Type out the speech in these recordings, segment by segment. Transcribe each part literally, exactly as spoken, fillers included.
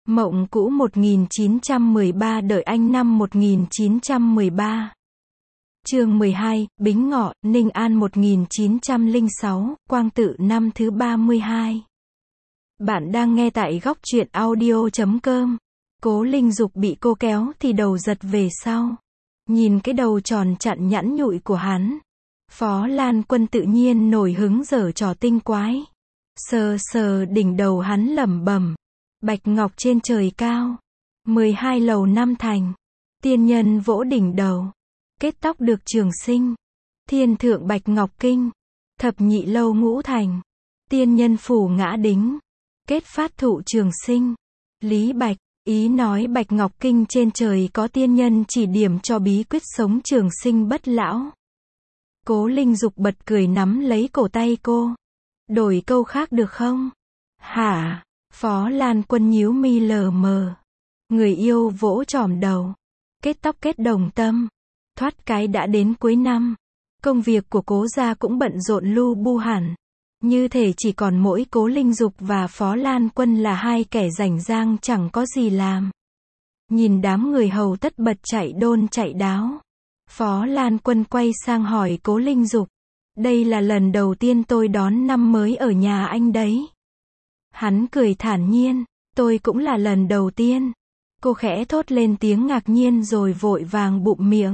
Mộng cũ một nghìn chín trăm mười ba đợi anh năm một nghìn chín trăm mười ba. Chương mười hai, Bính Ngọ, Ninh An một nghìn chín trăm lẻ sáu, Quang Tự năm thứ ba mươi hai. Bạn đang nghe tại góc truyện audio chấm com. Cố Linh Dục bị cô kéo thì đầu giật về sau. Nhìn cái đầu tròn chặn nhẵn nhụi của hắn. Phó Lan Quân tự nhiên nổi hứng giở trò tinh quái. Sờ sờ đỉnh đầu hắn lẩm bẩm. Bạch ngọc trên trời cao. mười hai lầu năm thành. Tiên nhân vỗ đỉnh đầu. Kết tóc được trường sinh. Thiên thượng bạch ngọc kinh. Thập nhị lâu ngũ thành. Tiên nhân phủ ngã đính. Kết phát thụ trường sinh. Lý Bạch, ý nói bạch ngọc kinh trên trời có tiên nhân chỉ điểm cho bí quyết sống trường sinh bất lão. Cố Linh Dục bật cười nắm lấy cổ tay cô. Đổi câu khác được không? Hả? Phó Lan Quân nhíu mi lờ mờ. Người yêu vỗ trỏm đầu. Kết tóc kết đồng tâm. Thoát cái đã đến cuối năm. Công việc của Cố gia cũng bận rộn lu bu hẳn. Như thể chỉ còn mỗi Cố Linh Dục và Phó Lan Quân là hai kẻ rảnh rang chẳng có gì làm. Nhìn đám người hầu tất bật chạy đôn chạy đáo. Phó Lan Quân quay sang hỏi Cố Linh Dục. Đây là lần đầu tiên tôi đón năm mới ở nhà anh đấy. Hắn cười thản nhiên. Tôi cũng là lần đầu tiên. Cô khẽ thốt lên tiếng ngạc nhiên rồi vội vàng bụm miệng.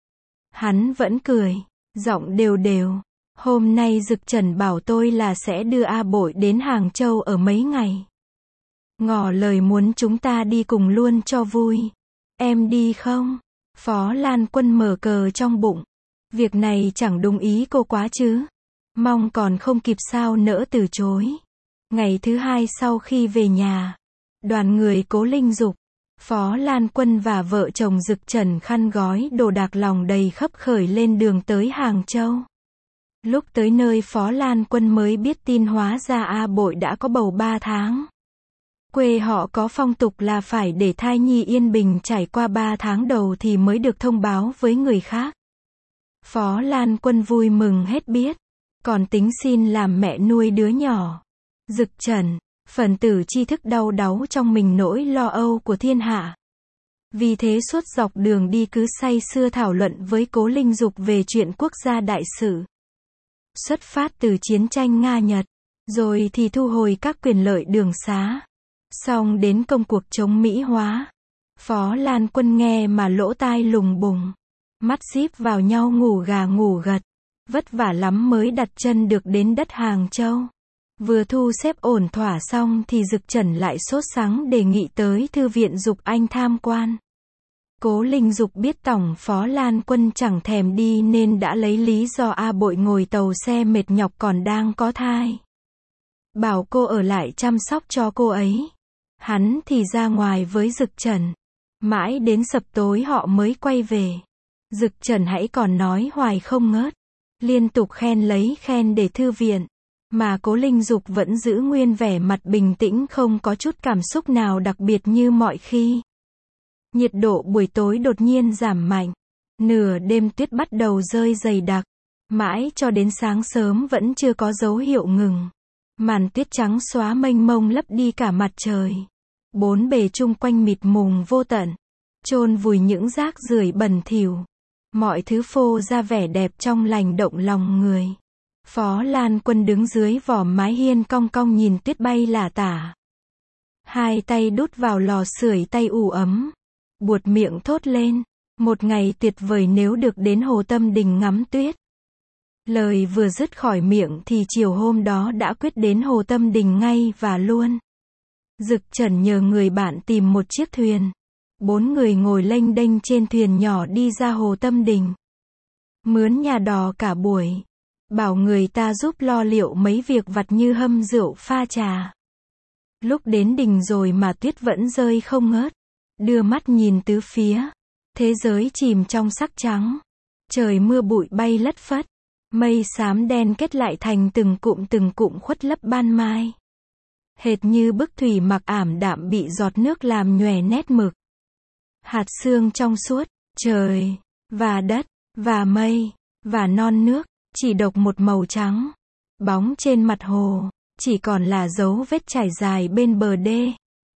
Hắn vẫn cười. Giọng đều đều. Hôm nay Dực Trần bảo tôi là sẽ đưa A Bội đến Hàng Châu ở mấy ngày. Ngỏ lời muốn chúng ta đi cùng luôn cho vui. Em đi không? Phó Lan Quân mở cờ trong bụng. Việc này chẳng đúng ý cô quá chứ. Mong còn không kịp sao nỡ từ chối. Ngày thứ hai sau khi về nhà. Đoàn người Cố Linh Dục, Phó Lan Quân và vợ chồng Dực Trần khăn gói đồ đạc lòng đầy khấp khởi lên đường tới Hàng Châu. Lúc tới nơi Phó Lan Quân mới biết tin hóa ra A Bội đã có bầu ba tháng. Quê họ có phong tục là phải để thai nhi yên bình trải qua ba tháng đầu thì mới được thông báo với người khác. Phó Lan Quân vui mừng hết biết. Còn tính xin làm mẹ nuôi đứa nhỏ. Dực Trần, phần tử tri thức đau đáu trong mình nỗi lo âu của thiên hạ. Vì thế suốt dọc đường đi cứ say sưa thảo luận với Cố Linh Dục về chuyện quốc gia đại sự. Xuất phát từ chiến tranh Nga-Nhật, rồi thì thu hồi các quyền lợi đường xá. Xong đến công cuộc chống Mỹ hóa. Phó Lan Quân nghe mà lỗ tai lùng bùng. Mắt díp vào nhau ngủ gà ngủ gật. Vất vả lắm mới đặt chân được đến đất Hàng Châu. Vừa thu xếp ổn thỏa xong thì Dực Trần lại sốt sắng đề nghị tới Thư viện Dục Anh tham quan. Cố Linh Dục biết tổng Phó Lan Quân chẳng thèm đi nên đã lấy lý do A Bội ngồi tàu xe mệt nhọc còn đang có thai. Bảo cô ở lại chăm sóc cho cô ấy. Hắn thì ra ngoài với Dực Trần. Mãi đến sập tối họ mới quay về. Dực Trần hãy còn nói hoài không ngớt. Liên tục khen lấy khen để thư viện. Mà Cố Linh Dục vẫn giữ nguyên vẻ mặt bình tĩnh không có chút cảm xúc nào đặc biệt như mọi khi. Nhiệt độ buổi tối đột nhiên giảm mạnh. Nửa đêm tuyết bắt đầu rơi dày đặc. Mãi cho đến sáng sớm vẫn chưa có dấu hiệu ngừng. Màn tuyết trắng xóa mênh mông lấp đi cả mặt trời. Bốn bề chung quanh mịt mùng vô tận. Chôn vùi những rác rưởi bẩn thỉu. Mọi thứ phô ra vẻ đẹp trong lành động lòng người. Phó Lan Quân đứng dưới vỏ mái hiên cong cong nhìn tuyết bay lả tả. Hai tay đút vào lò sưởi tay ủ ấm. Buột miệng thốt lên. Một ngày tuyệt vời nếu được đến Hồ Tâm Đình ngắm tuyết. Lời vừa dứt khỏi miệng thì chiều hôm đó đã quyết đến Hồ Tâm Đình ngay và luôn. Dực Trần nhờ người bạn tìm một chiếc thuyền. Bốn người ngồi lênh đênh trên thuyền nhỏ đi ra Hồ Tâm Đình. Mướn nhà đò cả buổi. Bảo người ta giúp lo liệu mấy việc vặt như hâm rượu pha trà. Lúc đến đình rồi mà tuyết vẫn rơi không ngớt. Đưa mắt nhìn tứ phía. Thế giới chìm trong sắc trắng. Trời mưa bụi bay lất phất. Mây xám đen kết lại thành từng cụm từng cụm khuất lấp ban mai. Hệt như bức thủy mặc ảm đạm bị giọt nước làm nhòe nét mực. Hạt sương trong suốt, trời, và đất, và mây, và non nước, chỉ độc một màu trắng. Bóng trên mặt hồ, chỉ còn là dấu vết trải dài bên bờ đê.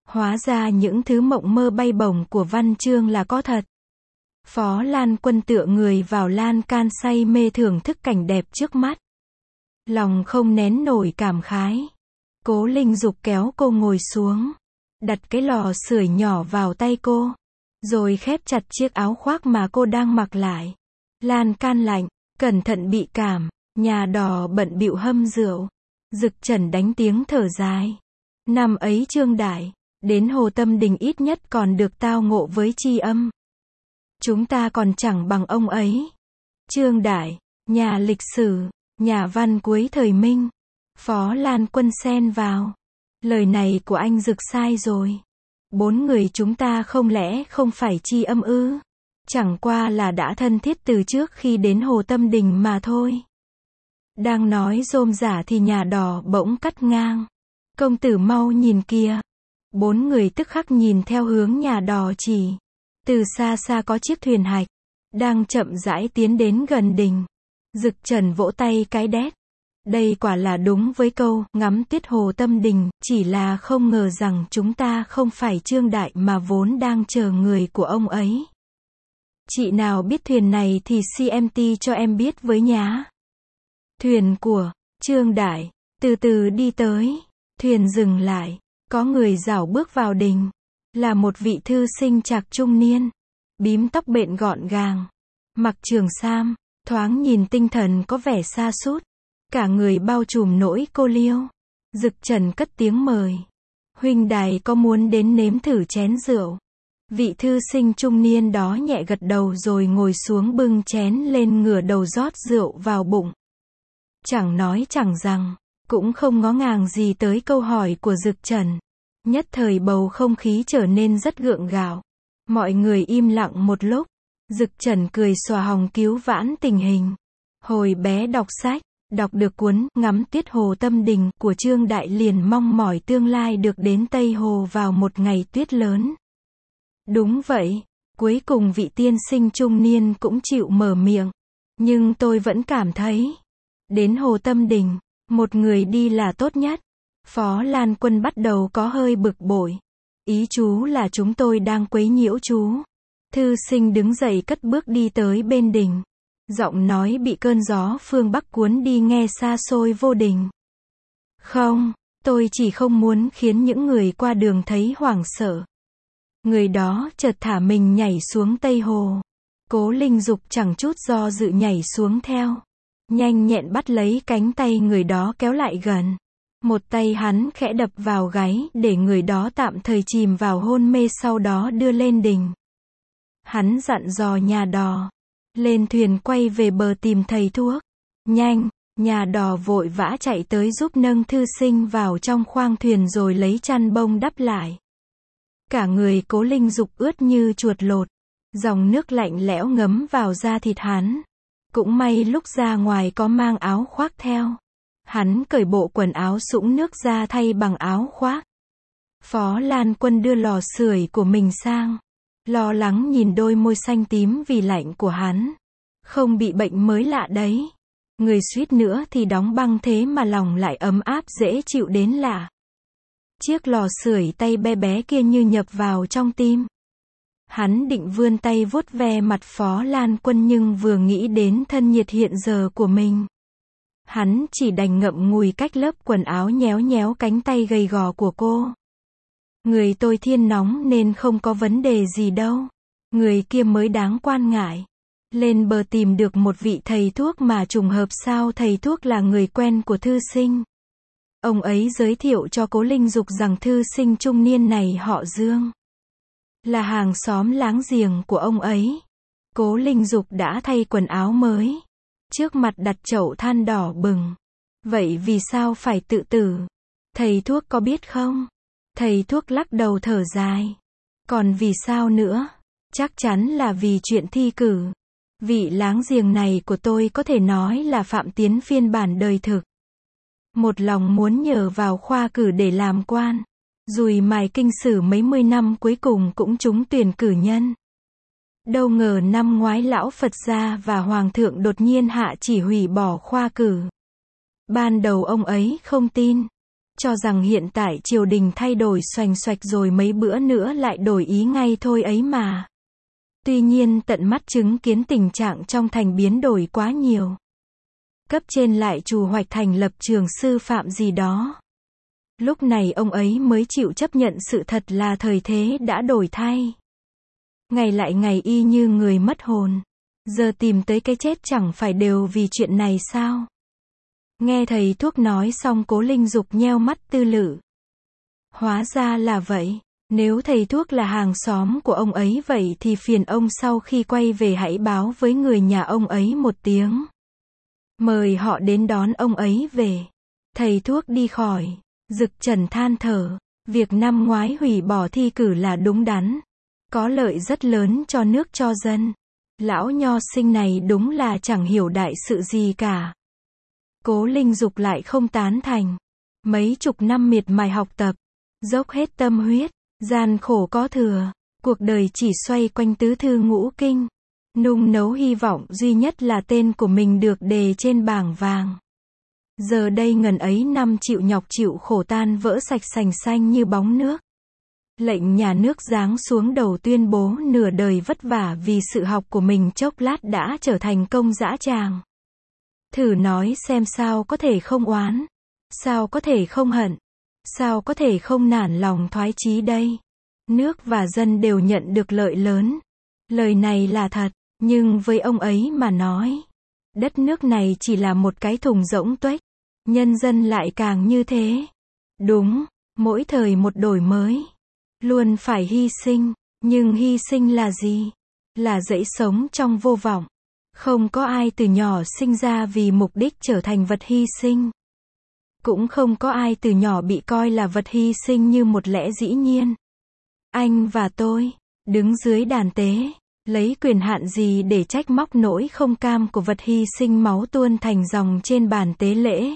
Hóa ra những thứ mộng mơ bay bổng của văn chương là có thật. Phó Lan Quân tựa người vào lan can say mê thưởng thức cảnh đẹp trước mắt. Lòng không nén nổi cảm khái. Cố Linh Dục kéo cô ngồi xuống. Đặt cái lò sưởi nhỏ vào tay cô. Rồi khép chặt chiếc áo khoác mà cô đang mặc lại. Lan can lạnh, cẩn thận bị cảm. Nhà đò bận bịu hâm rượu. Dực Trần đánh tiếng thở dài. Năm ấy Trương Đại, đến Hồ Tâm Đình ít nhất còn được tao ngộ với tri âm. Chúng ta còn chẳng bằng ông ấy. Trương Đại, nhà lịch sử, nhà văn cuối thời Minh. Phó Lan Quân xen vào. Lời này của anh Dực sai rồi. Bốn người chúng ta không lẽ không phải tri âm ư? Chẳng qua là đã thân thiết từ trước khi đến Hồ Tâm Đình mà thôi. Đang nói rôm rả thì nhà đò bỗng cắt ngang. Công tử mau nhìn kìa. Bốn người tức khắc nhìn theo hướng nhà đò chỉ. Từ xa xa có chiếc thuyền hạch. Đang chậm rãi tiến đến gần đình. Dực Trần vỗ tay cái đét. Đây quả là đúng với câu, ngắm tuyết Hồ Tâm Đình, chỉ là không ngờ rằng chúng ta không phải Trương Đại mà vốn đang chờ người của ông ấy. Chị nào biết thuyền này thì xê em tê cho em biết với nhá. Thuyền của Trương Đại, từ từ đi tới. Thuyền dừng lại. Có người rảo bước vào đình. Là một vị thư sinh trạc trung niên. Bím tóc bện gọn gàng. Mặc trường sam. Thoáng nhìn tinh thần có vẻ sa sút. Cả người bao trùm nỗi cô liêu. Dực Trần cất tiếng mời. Huynh đài có muốn đến nếm thử chén rượu? Vị thư sinh trung niên đó nhẹ gật đầu rồi ngồi xuống bưng chén lên ngửa đầu rót rượu vào bụng. Chẳng nói chẳng rằng, cũng không ngó ngàng gì tới câu hỏi của Dực Trần. Nhất thời bầu không khí trở nên rất gượng gạo. Mọi người im lặng một lúc. Dực Trần cười xòa hồng cứu vãn tình hình. Hồi bé đọc sách, đọc được cuốn Ngắm Tuyết Hồ Tâm Đình của Trương Đại liền mong mỏi tương lai được đến Tây Hồ vào một ngày tuyết lớn. Đúng vậy, cuối cùng vị tiên sinh trung niên cũng chịu mở miệng. Nhưng tôi vẫn cảm thấy, đến Hồ Tâm Đình, một người đi là tốt nhất. Phó Lan Quân bắt đầu có hơi bực bội. Ý chú là chúng tôi đang quấy nhiễu chú. Thư sinh đứng dậy cất bước đi tới bên đình. Giọng nói bị cơn gió phương Bắc cuốn đi nghe xa xôi vô đình. Không, tôi chỉ không muốn khiến những người qua đường thấy hoảng sợ. Người đó chợt thả mình nhảy xuống Tây Hồ. Cố Linh Dục chẳng chút do dự nhảy xuống theo. Nhanh nhẹn bắt lấy cánh tay người đó kéo lại gần. Một tay hắn khẽ đập vào gáy để người đó tạm thời chìm vào hôn mê, sau đó đưa lên đình. Hắn dặn dò nhà đò. Lên thuyền quay về bờ tìm thầy thuốc. Nhanh, nhà đò vội vã chạy tới giúp nâng thư sinh vào trong khoang thuyền rồi lấy chăn bông đắp lại. Cả người Cố Linh Dục ướt như chuột lột. Dòng nước lạnh lẽo ngấm vào da thịt hắn. Cũng may lúc ra ngoài có mang áo khoác theo. Hắn cởi bộ quần áo sũng nước ra thay bằng áo khoác. Phó Lan Quân đưa lò sưởi của mình sang. Lo lắng nhìn đôi môi xanh tím vì lạnh của hắn. Không bị bệnh mới lạ đấy. Người suýt nữa thì đóng băng thế mà lòng lại ấm áp dễ chịu đến lạ. Chiếc lò sưởi tay bé bé kia như nhập vào trong tim. Hắn định vươn tay vuốt ve mặt Phó Lan Quân nhưng vừa nghĩ đến thân nhiệt hiện giờ của mình. Hắn chỉ đành ngậm ngùi cách lớp quần áo nhéo nhéo cánh tay gầy gò của cô. Người tôi thiên nóng nên không có vấn đề gì đâu. Người kia mới đáng quan ngại. Lên bờ tìm được một vị thầy thuốc mà trùng hợp sao thầy thuốc là người quen của thư sinh. Ông ấy giới thiệu cho Cố Linh Dục rằng thư sinh trung niên này họ Dương. Là hàng xóm láng giềng của ông ấy. Cố Linh Dục đã thay quần áo mới. Trước mặt đặt chậu than đỏ bừng. Vậy vì sao phải tự tử? Thầy thuốc có biết không? Thầy thuốc lắc đầu thở dài. Còn vì sao nữa? Chắc chắn là vì chuyện thi cử. Vị láng giềng này của tôi có thể nói là Phạm Tiến phiên bản đời thực. Một lòng muốn nhờ vào khoa cử để làm quan. Dùi mài kinh sử mấy mươi năm cuối cùng cũng trúng tuyển cử nhân. Đâu ngờ năm ngoái lão Phật gia và Hoàng thượng đột nhiên hạ chỉ hủy bỏ khoa cử. Ban đầu ông ấy không tin. cho rằng hiện tại triều đình thay đổi xoành xoạch rồi mấy bữa nữa lại đổi ý ngay thôi ấy mà. Tuy nhiên tận mắt chứng kiến tình trạng trong thành biến đổi quá nhiều. Cấp trên lại trù hoạch thành lập trường sư phạm gì đó. Lúc này ông ấy mới chịu chấp nhận sự thật là thời thế đã đổi thay. Ngày lại ngày y như người mất hồn. Giờ tìm tới cái chết chẳng phải đều vì chuyện này sao? Nghe thầy thuốc nói xong Cố Linh Dục nheo mắt tư lự. Hóa ra là vậy. Nếu thầy thuốc là hàng xóm của ông ấy vậy thì phiền ông sau khi quay về hãy báo với người nhà ông ấy một tiếng. Mời họ đến đón ông ấy về. Thầy thuốc đi khỏi. Dực Trần than thở. Việc năm ngoái hủy bỏ thi cử là đúng đắn. Có lợi rất lớn cho nước cho dân. Lão nho sinh này đúng là chẳng hiểu đại sự gì cả. Cố Linh Dục lại không tán thành. Mấy chục năm miệt mài học tập. Dốc hết tâm huyết. Gian khổ có thừa. Cuộc đời chỉ xoay quanh tứ thư ngũ kinh. Nung nấu hy vọng duy nhất là tên của mình được đề trên bảng vàng. Giờ đây ngần ấy năm chịu nhọc chịu khổ tan vỡ sạch sành xanh như bóng nước. Lệnh nhà nước giáng xuống đầu tuyên bố nửa đời vất vả vì sự học của mình chốc lát đã trở thành công dã tràng. Thử nói xem sao có thể không oán, sao có thể không hận, sao có thể không nản lòng thoái chí đây. Nước và dân đều nhận được lợi lớn. Lời này là thật, nhưng với ông ấy mà nói, đất nước này chỉ là một cái thùng rỗng tuếch, nhân dân lại càng như thế. Đúng, mỗi thời một đổi mới. Luôn phải hy sinh, nhưng hy sinh là gì? Là dãy sống trong vô vọng. Không có ai từ nhỏ sinh ra vì mục đích trở thành vật hy sinh. Cũng không có ai từ nhỏ bị coi là vật hy sinh như một lẽ dĩ nhiên. Anh và tôi, đứng dưới đàn tế, lấy quyền hạn gì để trách móc nỗi không cam của vật hy sinh máu tuôn thành dòng trên bàn tế lễ.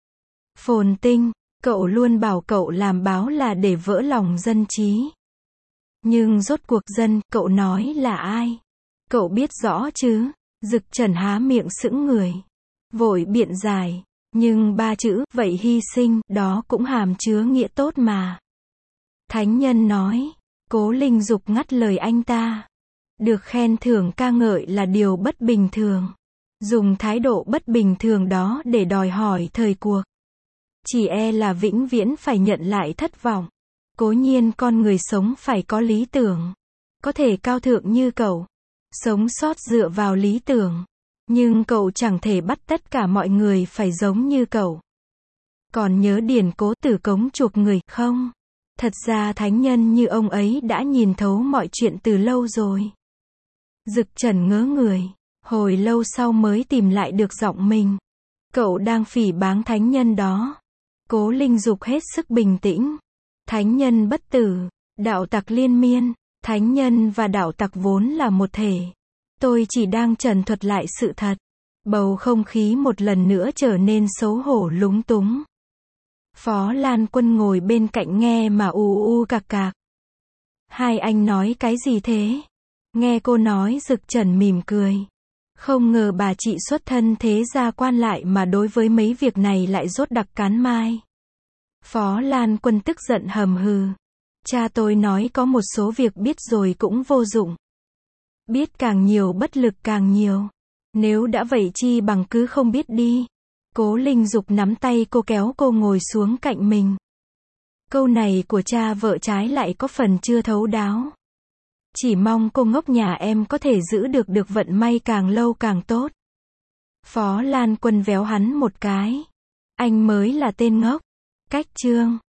Phồn Tinh, cậu luôn bảo cậu làm báo là để vỡ lòng dân trí. Nhưng rốt cuộc dân, cậu nói là ai? Cậu biết rõ chứ? Dực Trần há miệng sững người. Vội biện giải. Nhưng ba chữ, vậy hy sinh, đó cũng hàm chứa nghĩa tốt mà. Thánh nhân nói. Cố Linh Dục ngắt lời anh ta. Được khen thưởng ca ngợi là điều bất bình thường. Dùng thái độ bất bình thường đó để đòi hỏi thời cuộc. Chỉ e là vĩnh viễn phải nhận lại thất vọng. Cố nhiên con người sống phải có lý tưởng. Có thể cao thượng như cậu. Sống sót dựa vào lý tưởng. Nhưng cậu chẳng thể bắt tất cả mọi người phải giống như cậu. Còn nhớ điển Cố Tử cống chuộc người không? Thật ra thánh nhân như ông ấy đã nhìn thấu mọi chuyện từ lâu rồi. Dực Trần ngớ người. Hồi lâu sau mới tìm lại được giọng mình. Cậu đang phỉ báng thánh nhân đó. Cố Linh Dục hết sức bình tĩnh. Thánh nhân bất tử, đạo tặc liên miên, thánh nhân và đạo tặc vốn là một thể. Tôi chỉ đang trần thuật lại sự thật. Bầu không khí một lần nữa trở nên xấu hổ lúng túng. Phó Lan Quân ngồi bên cạnh nghe mà u u cạc cạc. Hai anh nói cái gì thế? Nghe cô nói Dực Trần mỉm cười. Không ngờ bà chị xuất thân thế gia quan lại mà đối với mấy việc này lại rốt đặc cán mai. Phó Lan Quân tức giận hầm hừ. Cha tôi nói có một số việc biết rồi cũng vô dụng. Biết càng nhiều bất lực càng nhiều. Nếu đã vậy chi bằng cứ không biết đi. Cố Linh Dục nắm tay cô kéo cô ngồi xuống cạnh mình. Câu này của cha vợ trái lại có phần chưa thấu đáo. Chỉ mong cô ngốc nhà em có thể giữ được được vận may càng lâu càng tốt. Phó Lan Quân véo hắn một cái. Anh mới là tên ngốc. Cách chương